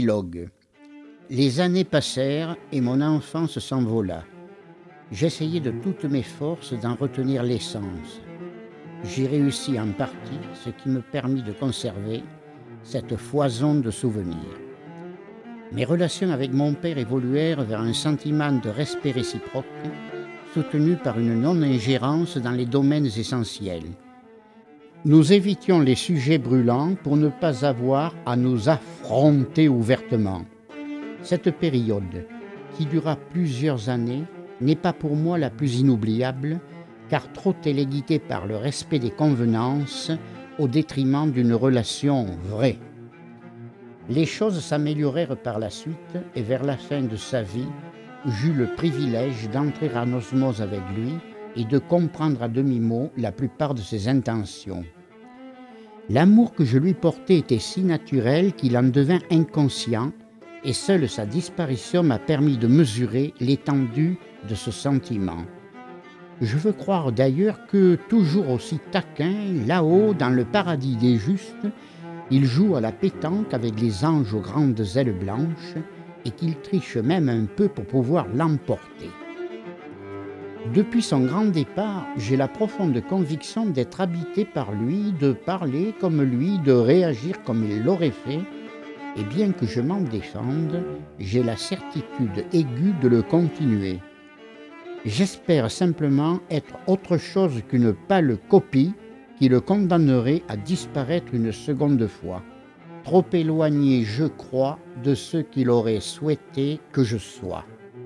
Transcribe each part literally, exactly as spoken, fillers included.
Épilogue. Les années passèrent et mon enfance s'envola. J'essayai de toutes mes forces d'en retenir l'essence. J'y réussis en partie, ce qui me permit de conserver cette foison de souvenirs. Mes relations avec mon père évoluèrent vers un sentiment de respect réciproque, soutenu par une non-ingérence dans les domaines essentiels. Nous évitions les sujets brûlants pour ne pas avoir à nous affronter ouvertement. Cette période, qui dura plusieurs années, n'est pas pour moi la plus inoubliable, car trop téléguidée par le respect des convenances au détriment d'une relation vraie. Les choses s'améliorèrent par la suite et vers la fin de sa vie, j'eus le privilège d'entrer en osmose avec lui et de comprendre à demi-mot la plupart de ses intentions. L'amour que je lui portais était si naturel qu'il en devint inconscient et seule sa disparition m'a permis de mesurer l'étendue de ce sentiment. Je veux croire d'ailleurs que, toujours aussi taquin, là-haut, dans le paradis des justes, il joue à la pétanque avec les anges aux grandes ailes blanches et qu'il triche même un peu pour pouvoir l'emporter. Depuis son grand départ, j'ai la profonde conviction d'être habité par lui, de parler comme lui, de réagir comme il l'aurait fait, et bien que je m'en défende, j'ai la certitude aiguë de le continuer. J'espère simplement être autre chose qu'une pâle copie qui le condamnerait à disparaître une seconde fois, trop éloigné, je crois, de ce qu'il aurait souhaité que je sois.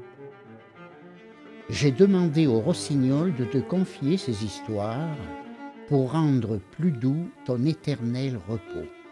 J'ai demandé au rossignol de te confier ces histoires pour rendre plus doux ton éternel repos.